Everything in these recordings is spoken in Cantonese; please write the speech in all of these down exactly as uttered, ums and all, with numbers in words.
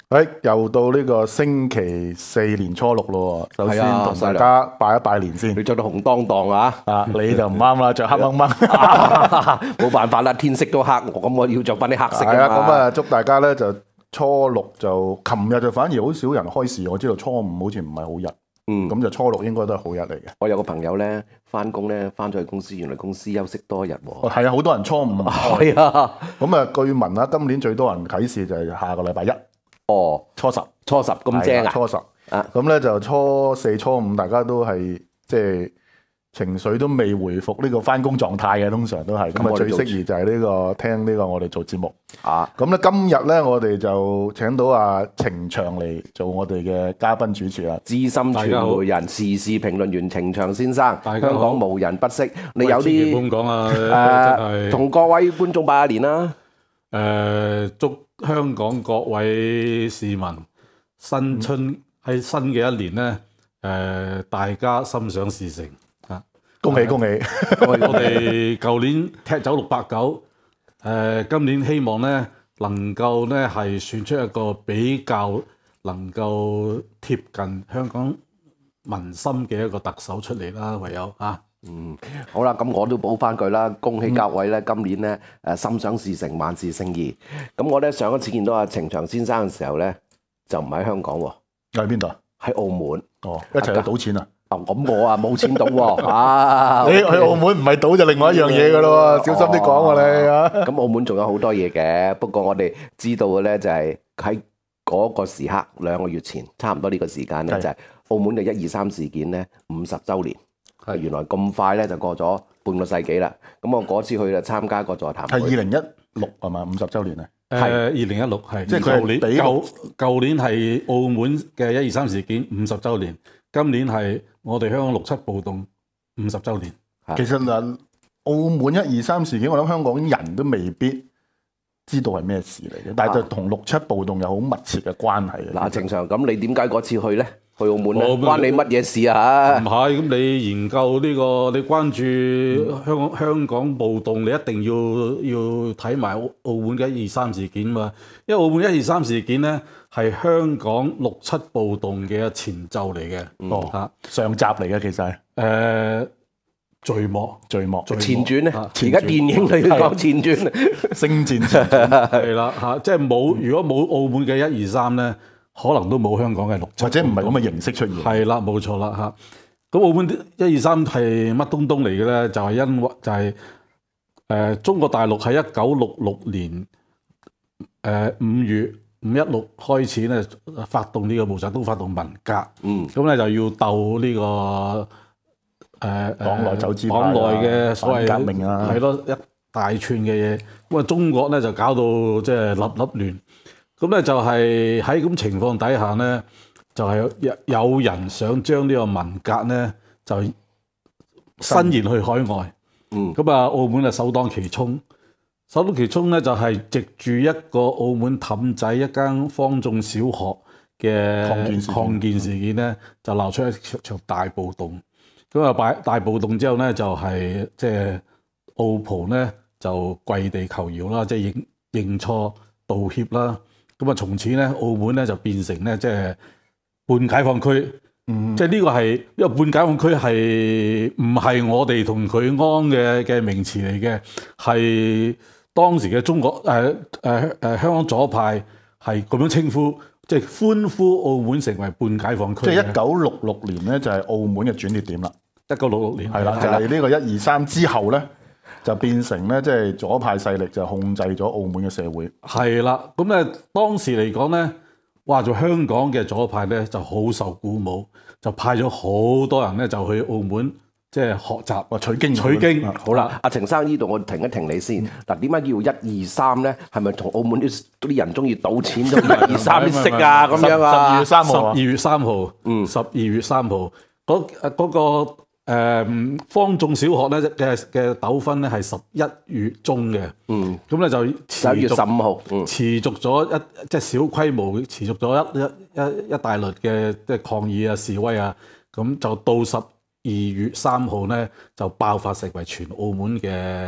誒，又到呢個星期四年初六咯，首先係啊同大家拜一拜年先。 你着到紅當當啊！ 啊，你就唔啱啦，着黑掹掹。 冇辦法啦，天色都黑，我咁我要着翻啲黑色係啊， 㗎嘛。 咁啊，祝大家咧就初六就，琴日就反而好少人開市，我知道初五好似唔係好日， 嗯， 咁就初六應該都係好日嚟嘅。 我有個朋友咧，翻工咧，翻咗去公司，原來公司休息多日喎。 哦，係啊，好多人初五唔開。 係啊， 咁啊，據聞啊，今年最多人啟市就係下個禮拜一， 哦， 初十。 初十咁正啊！ 初十啊， 咁咧就初四、初五，大家都係即係情緒都未回復呢個翻工狀態嘅，通常都係咁啊。最咁我哋做適宜就係呢個聽呢個我哋做節目啊。 咁咧今日咧，我哋就請到阿程翔嚟做我哋嘅嘉賓主持啦。 資深傳媒人、時事評論員程翔先生，香港無人不識。你有啲咁講啊， 誒，同各位觀眾拜下年啦。 誒，祝香港各位市民新春喺新嘅一年咧，誒，大家心想事成啊！ 恭喜恭喜！ 我哋舊年踢走六百九，誒，今年希望咧能夠咧係選出一個比較能夠貼近香港民心嘅一個特首出嚟啦，唯有啊。 嗯，好啦，咁我都補翻句啦，恭喜各位咧，今年咧誒心想事成，萬事勝意。咁我咧上一次見到阿程翔先生嘅時候咧，就唔喺香港喎， 喺邊度啊？ 喺澳門。 哦，一齊去賭錢啊！ 啊，咁我啊冇錢賭喎，啊！ 你去澳門唔係賭就另外一樣嘢噶咯喎，小心啲講喎你啊！ 咁澳門仲有好多嘢嘅，不過我哋知道嘅咧就係喺嗰個時刻兩個月前，差唔多呢個時間咧就係澳門嘅一二三事件咧五十週年。係原來咁快咧就過咗半個世紀啦。咁我嗰次去就參加個座談會。 係二零一六係嘛？五十週年啊！ 誒，二零一六係， 即係佢舊年舊舊年係澳門嘅一二三事件五十週年，今年係我哋香港六七暴動五十週年。 其實嗱，澳門一二三事件，我諗香港人都未必知道係咩事嚟嘅，但係就同六七暴動有好密切嘅關係嘅。 嗱，程翔，咁你點解嗰次去咧？去澳門咧， 我關你乜嘢事啊？ 唔係，咁你研究呢個，你關注香港香港暴動，你一定要要睇埋澳澳門嘅一二三事件嘛。因為澳門一二三事件咧係香港六七暴動嘅前奏嚟嘅。 哦， 嚇， 上集嚟嘅其實係誒序幕， 序幕前傳咧。 啊而家電影都要講前傳。 星戰前傳係啦嚇，即係冇如果冇澳門嘅一二三咧，可能都冇香港嘅六七， 或者唔係咁嘅形式出現。 係啦，冇錯啦嚇。咁澳門一二三係乜東東嚟嘅咧？就係、是、因為就係、是、誒、呃、中國大陸喺一九六六年誒五月五一六開始咧發動呢個毛澤東發動文革。 嗯。 咁咧就要鬥呢、這個誒黨內走資派黨內嘅所謂革命啊， 係咯一大串嘅嘢。咁啊中國咧就搞到即係粒粒亂。咁咧就係喺咁情況底下咧，就係、是、有人想將呢個文革咧就伸延去海外。 嗯。 咁啊，澳門啊首當其衝，首當其衝咧就係藉住一個澳門氹仔一間方眾小學嘅抗建事件抗建事件咧，就鬧出一場大暴動。咁啊，大大暴動之後咧，就係即係澳葡咧就跪地求饒啦，即係認認錯道歉啦。咁啊，從此咧，澳門咧就變成咧，即係半解放區。嗯，即係呢個係因為半解放區係唔係我哋同佢安嘅嘅名詞嚟嘅，係當時嘅中國誒誒誒香港左派係咁樣稱呼，即係歡呼澳門成為半解放區。 即係一九六六年咧，就係澳門嘅轉捩點啦。 一九六六年係啦，就係呢個一二三之後咧。就變成咧，即係左派勢力就控制咗澳門嘅社會。 係啦，咁咧當時嚟講咧，話做香港嘅左派咧就好受鼓舞，就派咗好多人咧就去澳門即係學習或取經。 取經。 好啦，阿程生呢度我停一停你先。嗱，點解叫一二三咧？係咪同澳門啲啲人中意賭錢都一二三識啊？咁樣啊？ 十二月三號。 十二月三號。嗯。十二月三號。嗰嗰個。誒、嗯、方眾小學咧嘅嘅糾紛咧係十一月中嘅，嗯，咁咧就十一月十五號， 嗯，持續咗一即係小規模，持續咗一一一一大輪嘅即係抗議啊示威啊，咁就到十二月三號咧就爆發成為全澳門嘅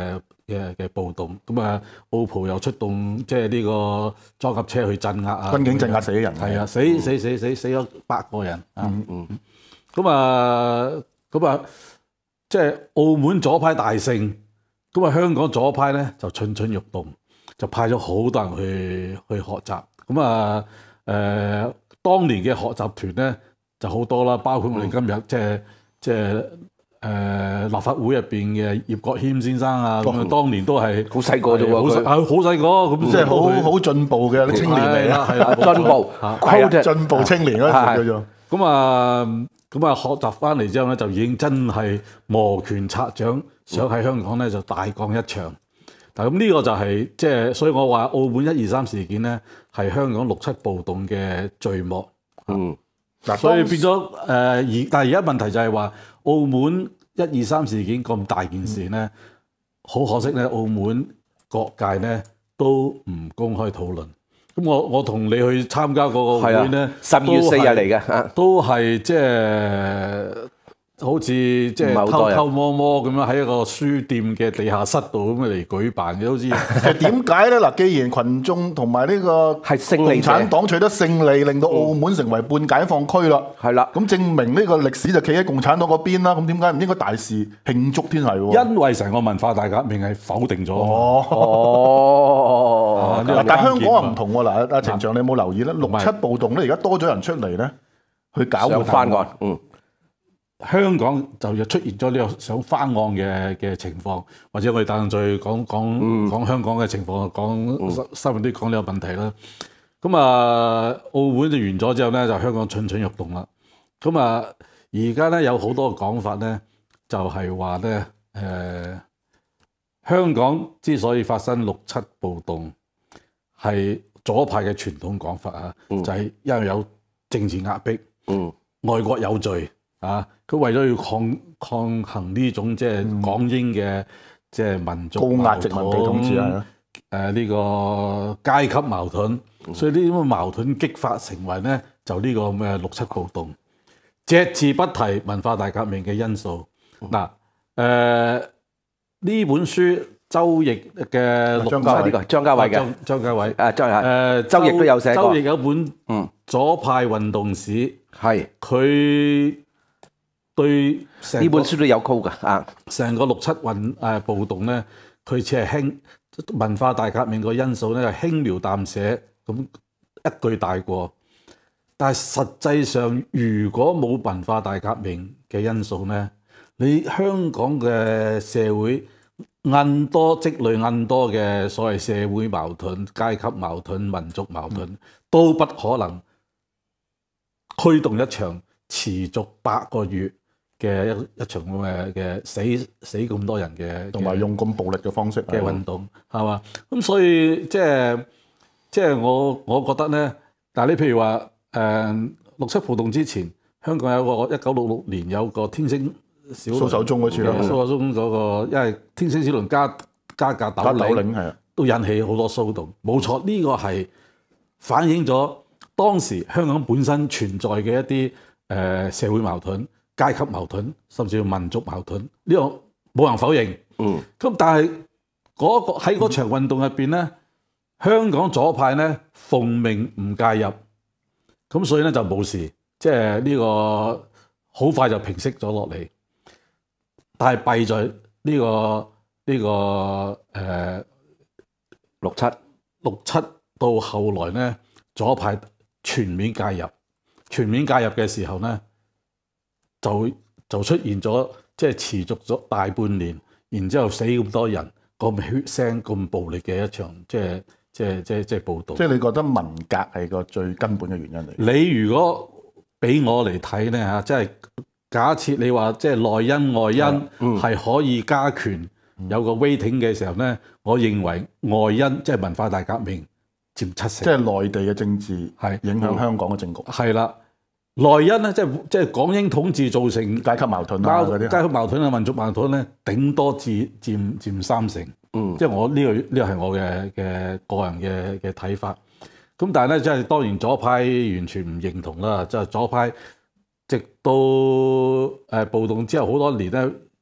嘅嘅暴動，咁啊澳葡又出動即係呢個裝甲車去鎮壓啊， 軍警鎮壓死人， 係啊，死嗯死死死死咗八個人啊， 嗯嗯， 咁啊咁啊，即係澳門左派大勝，咁啊香港左派咧就蠢蠢欲動，就派咗好多人去去學習，咁啊誒當年嘅學習團咧就好多啦，包括我哋今日、嗯、即係即係。誒、呃、立法會入邊嘅葉國謙先生啊，咁啊、哦、當年都係好細個啫喎， 好細係好細個，咁即係好好進步嘅青年嚟啦， 係啦， 進步， 係進步青年嗰陣時叫做。 咁啊咁啊學習翻嚟之後咧，就已經真係摩拳擦掌，想喺香港咧就大幹一場。但咁呢個就係即係，所以我話澳門一二三事件咧係香港六七暴動嘅序幕。 嗯。 嗱，所以變咗誒，而、呃、但係而家問題就係話，澳門一二三事件咁大件事咧，好、嗯、可惜咧，澳門各界咧都唔公開討論。咁我我同你去參加嗰個會咧， 十二月四日嚟嘅， 都係即係好似即係偷偷摸摸咁樣喺一個書店嘅地下室度咁嚟舉辦嘅，好似其實點解咧？嗱，既然群眾同埋呢個係勝利共產黨取得勝利，令到澳門成為半解放區啦，係啦，咁證明呢個歷史就企喺共產黨嗰邊啦。咁點解唔應該大肆慶祝添係喎？ 因為成個文化大革命係否定咗。 哦， 哦， 嗱，但係香港啊唔同喎。嗱，阿程翔你有冇留意咧？六七暴動咧，而家多咗人出嚟咧，去搞個翻案，嗯。 香港就又出現咗呢個想翻案嘅嘅情況，或者我哋等陣再講講、嗯、講香港嘅情況，講深入啲講呢個問題啦。咁啊，澳門就完咗之後咧，就香港蠢蠢欲動啦。咁啊，而家咧有好多講法咧，就係話咧，誒，香港之所以發生六七暴動，係左派嘅傳統講法啊、嗯，就係、是、因為有政治壓迫，嗯，外國有罪。啊！佢為咗要抗抗衡呢種即係港英嘅即係民族高壓殖民地統治啊， 誒呢個階級矛盾，所以呢啲咁嘅矛盾激發成為咧就呢個咁嘅六七暴動，隻字不提文化大革命嘅因素。嗱誒呢本書周易嘅張家偉呢個張家偉嘅張家偉誒張誒周易都有寫過， 周易有本嗯左派運動史係佢。對呢本書都有 call 㗎啊！ 成個六七運誒暴動咧，佢只係輕文化大革命個因素咧，係輕描淡寫咁一句帶過。但係實際上，如果冇文化大革命嘅因素咧，你香港嘅社會更多積累更多嘅所謂社會矛盾、階級矛盾、民族矛盾，嗯、都不可能驅動一場持續八個月嘅一一場咁嘅嘅死死咁多人嘅，同埋用咁暴力嘅方式嘅運動，係嘛？咁所以即係即係我我覺得咧，但係你譬如話誒、呃、六七暴動之前，香港有個一九六六年有個天星小輪蘇守忠嗰次啦， 蘇守忠嗰個，因為天星小輪加加價斗領，係啊，都引起好多騷動。冇錯，呢、這個係反映咗當時香港本身存在嘅一啲誒、呃、社會矛盾。階級矛盾，甚至乎民族矛盾，呢、這個冇人否認。嗯，咁但係嗰、那個喺嗰場運動入邊咧，香港左派咧奉命唔介入，咁所以咧就冇事，即係呢個好快就平息咗落嚟。但係弊在呢、這個呢、這個誒、呃、六七六七到後來咧，左派全面介入，全面介入嘅時候咧。就就出現咗，即係持續咗大半年，然之後死咁多人，咁血腥、咁暴力嘅一場，即係即係即係即係暴動。 即係你覺得文革係個最根本嘅原因嚟？ 你如果俾我嚟睇咧嚇，即係假設你話即係內因外因係可以加權、嗯、有個 weighting 嘅時候咧，我認為外因即係文化大革命佔七成， 即係內地嘅政治係影響香港嘅政局。 係啦。內因咧，即係即係港英統治造成階級矛盾啊， 階級矛盾啊，民族矛盾咧，頂多佔佔佔三成。嗯，即係我呢、這個呢、這個係我嘅嘅個人嘅嘅睇法。咁但係咧，即係當然左派完全唔認同啦。即係左派直到誒暴動之後好多年咧，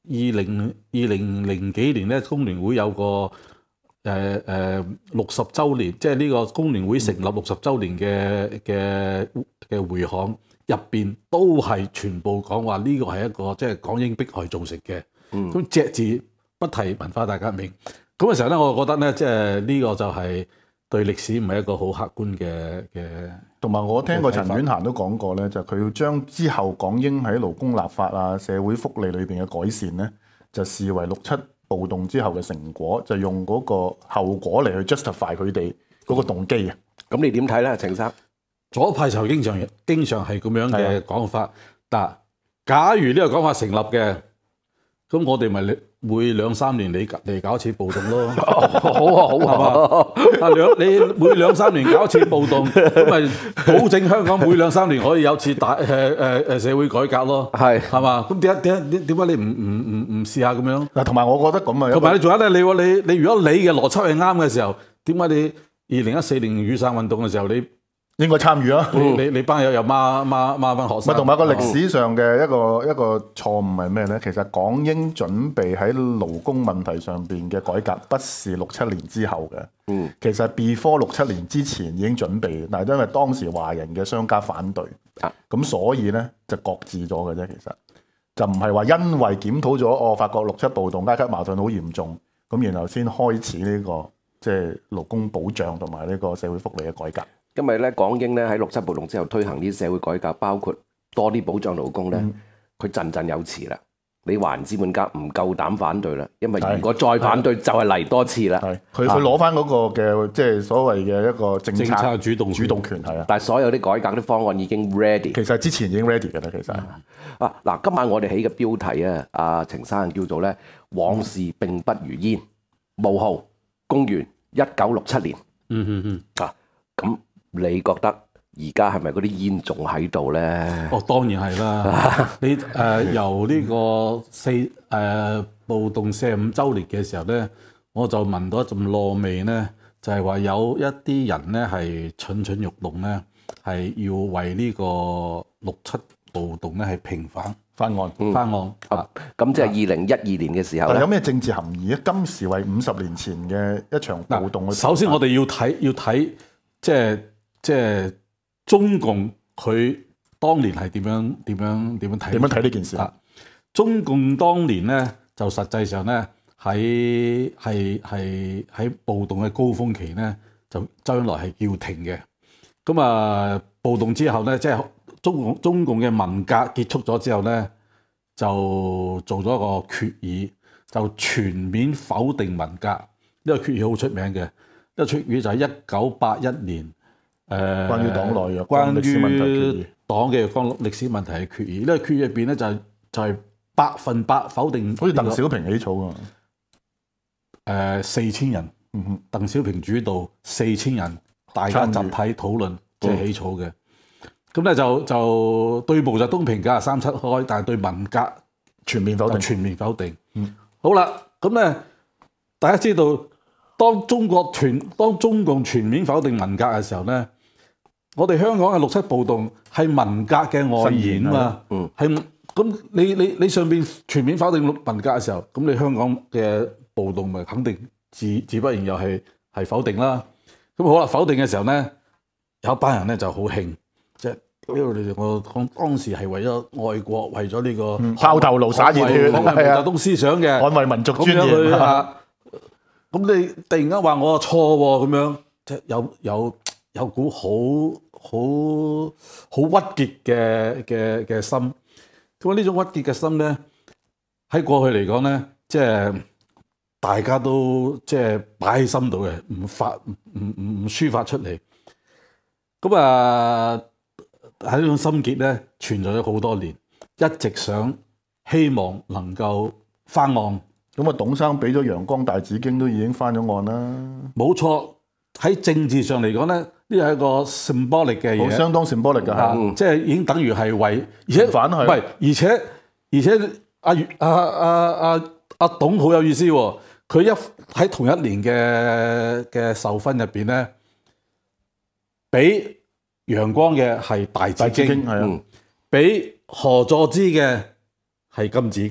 零二零零幾年咧，工聯會有個誒誒六十週年，即係呢個工聯會成立六十週年嘅嘅嘅會刊入邊，都係全部講話呢個係一個即係港英迫害造成嘅。咁隻、嗯、字不提文化大革命。咁嘅時候咧，我覺得咧，即係呢個就係對歷史唔係一個好客觀嘅嘅。 同埋我聽過陳婉嫻都講過咧，就佢、是、要將之後港英喺勞工立法啊、社會福利裏邊嘅改善咧，就視為六七暴動之後嘅成果，就用嗰個後果嚟去 justify 佢哋嗰個動機啊。 咁、嗯、你點睇咧，程生？ 左派就經常經常係咁樣嘅講法。嗱，假如呢個講法成立嘅，咁我哋咪每兩三年你嚟搞一次暴動咯。 好啊，好啊， 啊兩你每兩三年搞一次暴動，咁咪保證香港每兩三年可以有次大誒誒誒社會改革咯。係係嘛？咁點解點解點點解你唔唔唔唔試下咁樣？ 嗱，同埋我覺得咁啊， 同埋你仲有咧，你你你如果你嘅邏輯係啱嘅時候，點解你二零一四年雨傘運動嘅時候你？ 應該參與啦。 你你你班友又孖孖孖班學生。 同埋個歷史上嘅一個一個錯誤係咩咧？其實港英準備喺勞工問題上邊嘅改革，不是六七年之後嘅。嗯，其實 before 六七年之前已經準備，但係因為當時華人嘅商家反對，咁、啊、所以咧就擱置咗嘅啫。其實就唔係話因為檢討咗，我發覺六七暴動階級矛盾好嚴重，咁然後先開始呢、這個即係、就是、勞工保障同埋呢個社會福利嘅改革。 因為咧，港英咧喺六七暴動之後推行啲社會改革，包括多啲保障勞工咧，佢振振有詞啦。你華人資本家唔夠膽反對啦，因為如果再反對就係嚟多次啦。 佢佢攞翻嗰個嘅即係所謂嘅一個政策， 政策主動主動權係啊。 但係所有啲改革啲方案已經 ready， 其實之前已經 ready 嘅啦。其實啊嗱，今晚我哋起嘅標題啊，阿程生叫做咧往事並不如煙，冒號公元一九六七年。嗯嗯嗯啊咁。你覺得而家係咪嗰啲煙仲喺度咧？ 哦，當然係啦。你誒、呃、由呢個四誒、呃、暴動四十五週年嘅時候咧，我就聞到一陣燶味咧，就係、是、話有一啲人咧係蠢蠢欲動咧，係要為呢個六七暴動咧係平反翻案翻案。啊， 咁即係二零一二年嘅時候咧， 有咩政治含義咧？今時為五十年前嘅一場暴動。 首先我哋要睇要睇即係。即係中共佢當年係點樣點樣點樣睇？ 點樣睇呢件事啊？ 中共當年咧就實際上咧喺係係喺暴動嘅高峰期咧，就周恩來係叫停嘅。咁啊，暴動之後咧，即係中共中共嘅文革結束咗之後咧，就做咗一個決議，就全面否定文革。呢個決議好出名嘅，呢個決議就係一九八一年。誒、呃，關於黨內嘅關於黨嘅關歷史問題嘅決議，呢個決議入邊咧就係、是、就係、是、百分百否定、這個。好似鄧小平起草啊，誒、呃、四千人，嗯、哼鄧小平主導，四千人大家集體討論即係起草嘅。咁咧、嗯、就就對毛澤東評價係三七開，但係對文革全面否定，全面否定。嗯，好啦，咁咧大家知道，當中國全當中共全面否定文革嘅時候咧。我哋香港嘅六七暴動係文革嘅外延嘛，係咁你你你上邊全面否定文革嘅時候，咁你香港嘅暴動咪肯定自自不然又係係否定啦。咁好啦，否定嘅時候咧，有一班人咧就好興，即係呢個你哋我講當時係為咗愛國，為咗呢、這個拋頭顱灑熱血， 毛澤東思想嘅， 捍衛民族尊嚴。 咁、啊、你突然間話我錯喎，咁樣即係有有有股好。好好鬱結嘅嘅嘅心，咁啊呢種鬱結嘅心咧，喺過去嚟講咧，即係大家都即係擺喺心度嘅，唔發唔唔唔抒發出嚟。咁啊喺呢種心結咧，存在咗好多年，一直想希望能夠翻案。 咁啊，董生俾咗陽光大紫荊都已經翻咗案啦。冇錯，喺政治上嚟講咧。呢係一個 symbolic 嘅嘢， 相當 symbolic 嘅嚇， 即係已經等於係為，而且反係，唔係，而且而且阿阿阿阿阿董好有意思喎，佢一喺同一年嘅嘅授勳入邊咧，俾陽光嘅係大紫荊，係啊，俾何佐芝嘅係金紫荊，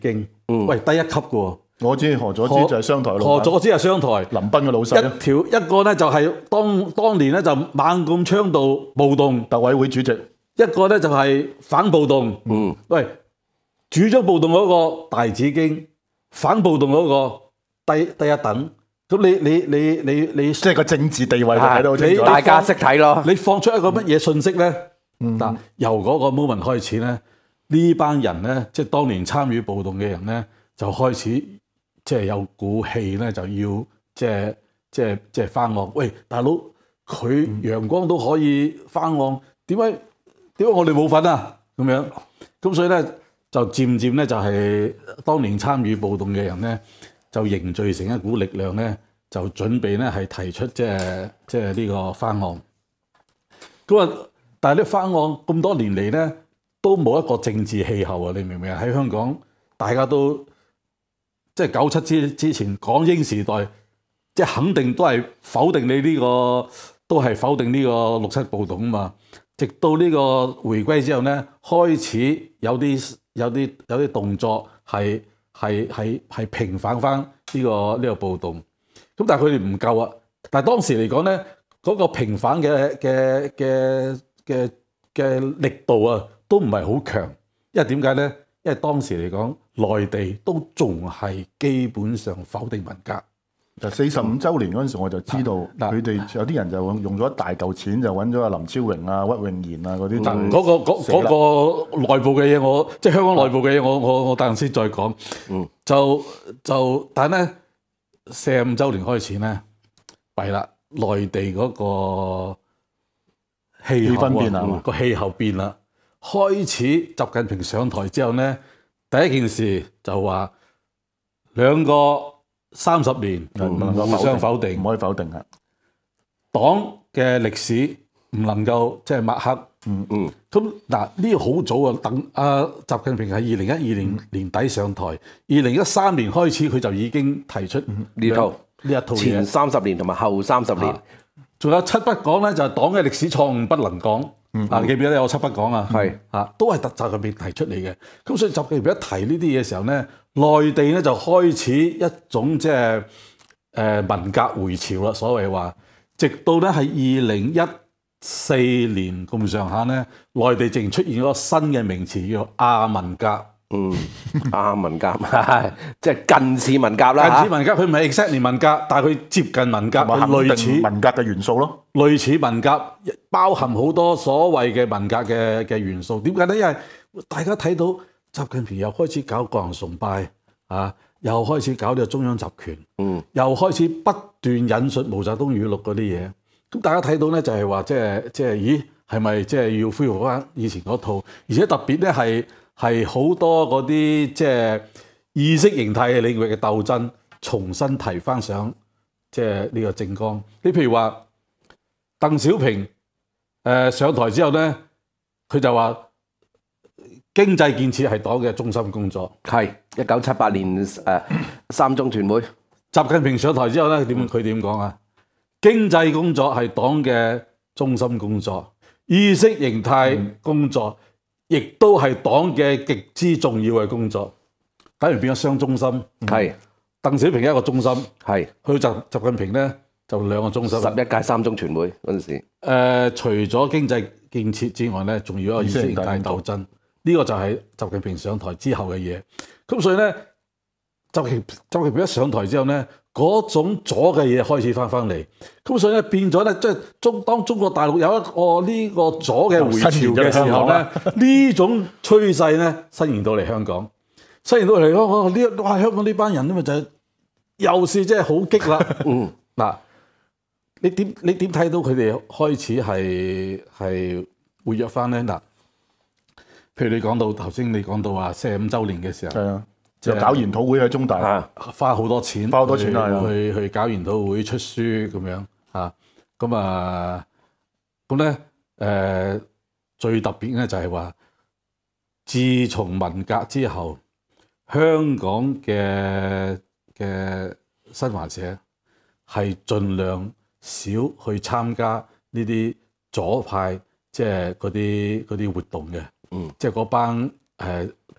嗯、喂低一級嘅喎。 我知何佐芝就係商台老闆， 何佐芝係商台林彬嘅老細， 一條一個咧就係當當年咧就猛咁倡導暴動， 特委會主席， 一個咧就係反暴動。 嗯， 喂，主張暴動嗰個大紫荊，反暴動嗰個低低一等。咁你你你你你，即係個政治地位就睇到好清楚， 大家識睇咯。 你放出一個乜嘢信息咧？嗱、 嗯， 由嗰個 moment 開始咧，呢班人咧，即係當年參與暴動嘅人咧，就開始。即係有股氣咧，就要即係即係即係翻案。喂，大佬，佢陽光都可以翻案，點解點解我哋冇份啊？咁樣咁所以咧，就漸漸咧就係當年參與暴動嘅人咧，就凝聚成一股力量咧，就準備咧係提出即係即係呢個翻案。咁啊，但係呢翻案咁多年嚟咧，都冇一個政治氣候啊！你明唔明啊？喺香港大家都。即係九七之之前，港英時代，即係肯定都係否定你呢個，都係否定呢個六七暴動啊嘛。直到呢個回歸之後咧，開始有啲有啲有啲動作係係係係平反翻呢個呢個暴動。咁但係佢哋唔夠啊。但係當時嚟講咧，嗰個平反嘅嘅嘅嘅嘅力度啊，都唔係好強。因為點解咧？因為當時嚟講，內地都仲係基本上否定文革。 就四十五週年嗰陣時，我就知道佢哋有啲人就用咗一大嚿錢，就揾咗阿林超榮啊、屈穎妍啊嗰啲。 嗰、嗰個嗰嗰、嗰個內部嘅嘢，我即係香港內部嘅嘢，我我我等陣先再講。嗯，就就但係咧，四十五週年開始咧，弊啦，內地嗰個氣候氣氛變啦， 個氣候變啦。開始習近平上台之後咧，第一件事就話兩個三十年唔能夠互相否定， 唔可以否定啊！ 黨嘅歷史唔能夠即係抹黑。 嗯嗯。 咁嗱呢個好早啊，等阿習近平喺二零一二年年底上台，二零一三年開始佢就已經提出呢套呢一套嘢。 前三十年同埋後三十年， 仲有七不講咧，就係黨嘅歷史錯誤不能講。嗯、啊！記唔記得有七不講啊？係啊，都係特習近平提出嚟嘅。咁所以習近平一提呢啲嘢嘅時候咧，內地咧就開始一種即係誒文革回潮啦。所謂話，直到咧係二零一四年咁上下咧，內地淨出現咗個新嘅名詞叫做亞文革。 嗯，亞文革，即係近似文革啦。 近似文革，佢唔係 exactly 文革，但係佢接近文革，類似文革嘅元素咯。 類似文革，包含好多所謂嘅文革嘅嘅元素。點解咧？因為大家睇到習近平又開始搞個人崇拜啊，又開始搞呢個中央集權，嗯，又開始不斷引述毛澤東語錄嗰啲嘢。咁大家睇到咧，就係話即係即係，咦，係咪即係要恢復翻以前嗰套？而且特別咧係。係好多嗰啲即係意識形態嘅領域嘅鬥爭，重新提翻上即係呢個政綱。你譬如話鄧小平誒、呃、上台之後咧，佢就話經濟建設係黨嘅中心工作。 係一九七八年誒、呃、三中全會， 習近平上台之後咧，點佢點講啊？經濟工作係黨嘅中心工作，意識形態工作。嗯亦都係黨嘅極之重要嘅工作，等於變咗雙中心。係鄧小平一個中心，係去習習近平咧就兩個中心。十一屆三中全會嗰陣時，誒、 呃，除咗經濟建設之外咧，仲要一個意識形態鬥爭。呢、這個就係習近平上台之後嘅嘢。咁所以咧，習近習近平一上台之後咧，嗰種左嘅嘢開始翻翻嚟，咁所以咧變咗咧，即係中當中國大陸有一個呢個左嘅回潮嘅時候咧，呢種趨勢咧伸延到嚟香港，伸延到嚟香港呢，哇！香港呢班人咧咪就係又是即係好激啦。嗯，嗱，你點你點睇到佢哋開始係係活躍翻咧？嗱，譬如你講到頭先，你講到話四十五週年嘅時候。係啊。就搞研討會喺中大， 啊、花好多錢， 花好多錢去去，去搞研討會出書咁樣嚇，咁啊咁咧誒最特別咧就係話，自從文革之後，香港嘅嘅新華社係盡量少去參加呢啲左派即係嗰啲嗰啲活動嘅，嗯，即係嗰班誒。呃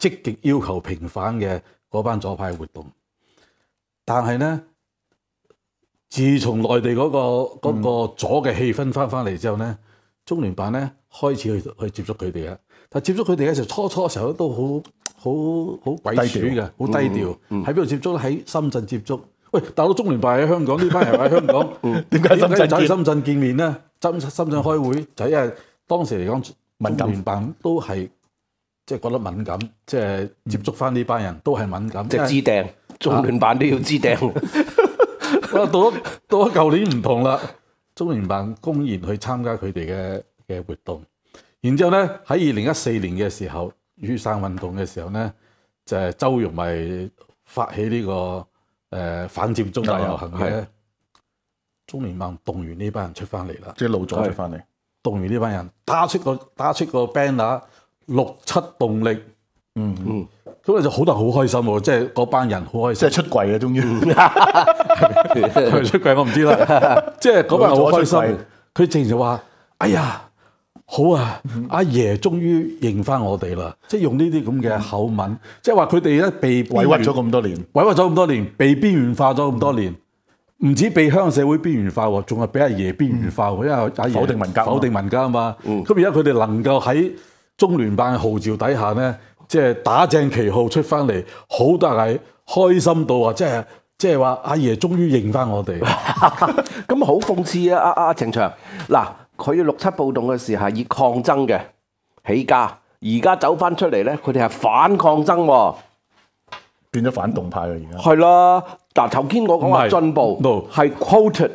積極要求平反嘅嗰班左派活動。但係咧，自從內地嗰、嗰個嗰、嗯、個左嘅氣氛翻翻嚟之後咧，中聯辦咧開始去去接觸佢哋啊。但接觸佢哋嘅時候，初初嘅時候都好好好鬼鼠嘅，好低調。喺邊度接觸咧？喺深圳接觸。喂，大佬，中聯辦喺香港，呢班人喺香港，點解深圳喺深圳見面咧？深深圳開會就係因為當時嚟講，中聯辦都係即係覺得敏感，即係接觸翻呢班人都係敏感， 即係知訂。中聯辦都要知訂。 到咗到咗舊年唔同啦，中聯辦公然去參加佢哋嘅嘅活動，然之後咧喺二零一四年嘅時候，雨傘運動嘅時候咧，就係、是、周融咪發起呢、這個。誒、呃、反佔中大遊行嘅，中聯辦動員呢班人出翻嚟啦， 即係老咗出翻嚟， 動員呢班人打出個打出個 banner 六七動力， 嗯嗯， 咁啊就好多人好開心喎，即係嗰班人好開心， 即係出櫃啊，終於係咪出櫃我唔知啦，即係嗰班人好開心，佢直情話：哎呀，好啊，嗯、阿爺終於認翻我哋啦！即係用呢啲咁嘅口吻，嗯、即係話佢哋咧被委屈咗咁多年， 委屈咗咁多年，被邊緣化咗咁多年，唔止被香港社會邊緣化喎，仲係俾阿爺邊緣化喎，因為阿爺否定文革， 否定文革啊嘛。咁而家佢哋能夠喺中聯辦號召底下咧，即係打正旗號出翻嚟，好多人係開心到啊！即係即係話阿爺終於認翻我哋， 咁好諷刺啊！阿阿程翔嗱。佢六七暴動嘅時候係以抗爭嘅起家，而家走翻出嚟咧，佢哋係反抗爭喎， 變咗反動派啦而家。 係啦，嗱頭先我講話進步係 quoted，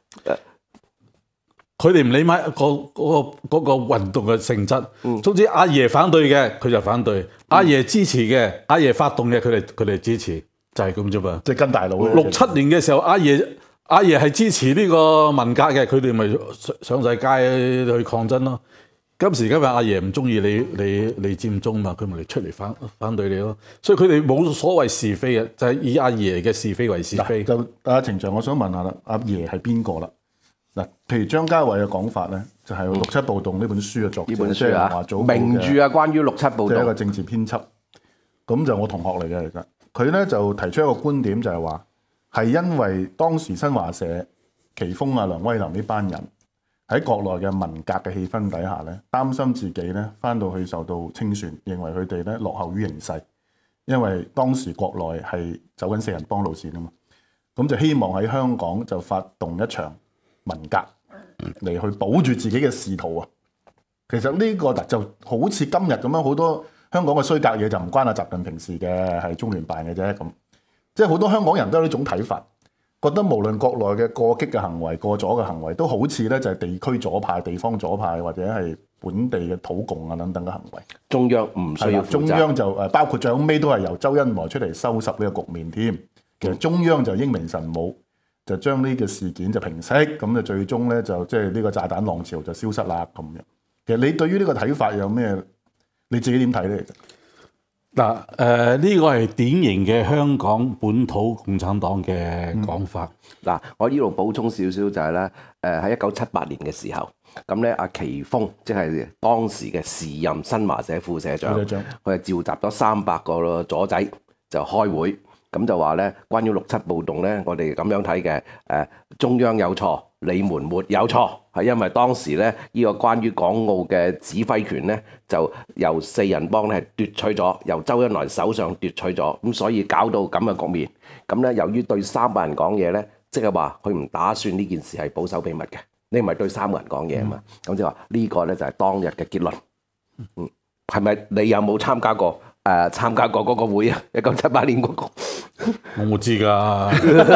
佢哋唔理埋個嗰個嗰個運動嘅性質，嗯、總之阿爺反對嘅佢就反對，阿爺支持嘅阿爺發動嘅佢哋佢哋支持，就係咁啫嘛。 即係跟大佬。 六七年嘅時候，阿爺。阿爺係支持呢個文革嘅，佢哋咪上晒街去抗爭咯。今時今日阿爺唔中意你你你佔中嘛，佢咪嚟出嚟反反對你咯。所以佢哋冇所謂是非嘅，就係、是、以阿爺嘅是非為是非。 就阿程翔，我想問下啦，阿爺係邊個啦？嗱，譬如張家偉嘅講法咧，就係、是《六七暴動》呢本書嘅作者， 呢本書啊，名著啊，關於六七暴動， 即係一個政治編輯。咁就我同學嚟嘅，其實佢咧就提出一個觀點，就係話。係因為當時新華社、奇峰啊、梁威林呢班人喺國內嘅文革嘅氣氛底下咧，擔心自己咧翻到去受到清算，認為佢哋咧落後於形勢。因為當時國內係走緊四人幫路線啊嘛，咁就希望喺香港就發動一場文革嚟去保住自己嘅仕途啊。其實呢個就好似今日咁樣，好多香港嘅衰格嘢就唔關阿習近平事嘅，係中聯辦嘅啫咁。即係好多香港人都有呢種睇法，覺得無論國內嘅過激嘅行為、過左嘅行為，都好似咧就係地區左派、地方左派或者係本地嘅土共啊等等嘅行為。 中央唔需要負責。中央就誒包括最後尾都係由周恩來出嚟收拾呢個局面添。其實中央就英明神武，就將呢個事件就平息，咁就最終咧就即係呢個炸彈浪潮就消失啦咁樣。其實你對於呢個睇法有咩？你自己點睇咧？ 嗱，誒呢個係典型嘅香港本土共產黨嘅講法。 嗱、嗯，我呢度補充少少就係、是、咧，誒喺一九七八年嘅時候，咁咧阿奇峰即係當時嘅時任新華社副社長，佢係召集咗三百個左仔就開會，咁就話咧關於六七暴動咧，我哋咁樣睇嘅，誒中央有錯，你們沒有錯，係因為當時咧呢個關於港澳嘅指揮權咧，就由四人幫咧係奪取咗，由周恩來手上奪取咗，咁所以搞到咁嘅局面。咁咧由於對三個人講嘢咧，即係話佢唔打算呢件事係保守秘密嘅，你唔係對三個人講嘢啊嘛，咁就話呢個咧就係當日嘅結論。嗯，係咪你有冇參加過？誒、呃、參加過嗰個會啊？一九七八年嗰個， 我冇知㗎。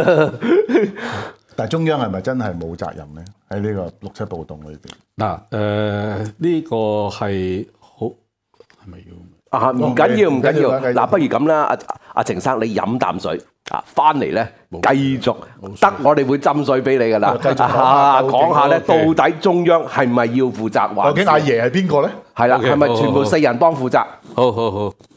但係中央係咪真係冇責任咧？喺呢個六七暴動裏邊嗱，誒呢個係好係咪要啊？唔緊要，唔緊要。嗱、啊，不如咁啦，阿阿程生，你飲啖水啊，翻嚟咧繼續得，我哋會斟水俾你㗎啦。繼續啊，講下咧，到底中央係咪要負責？究竟阿爺係邊個咧？ 係啦，係咪全部四人幫負責？ 好好好。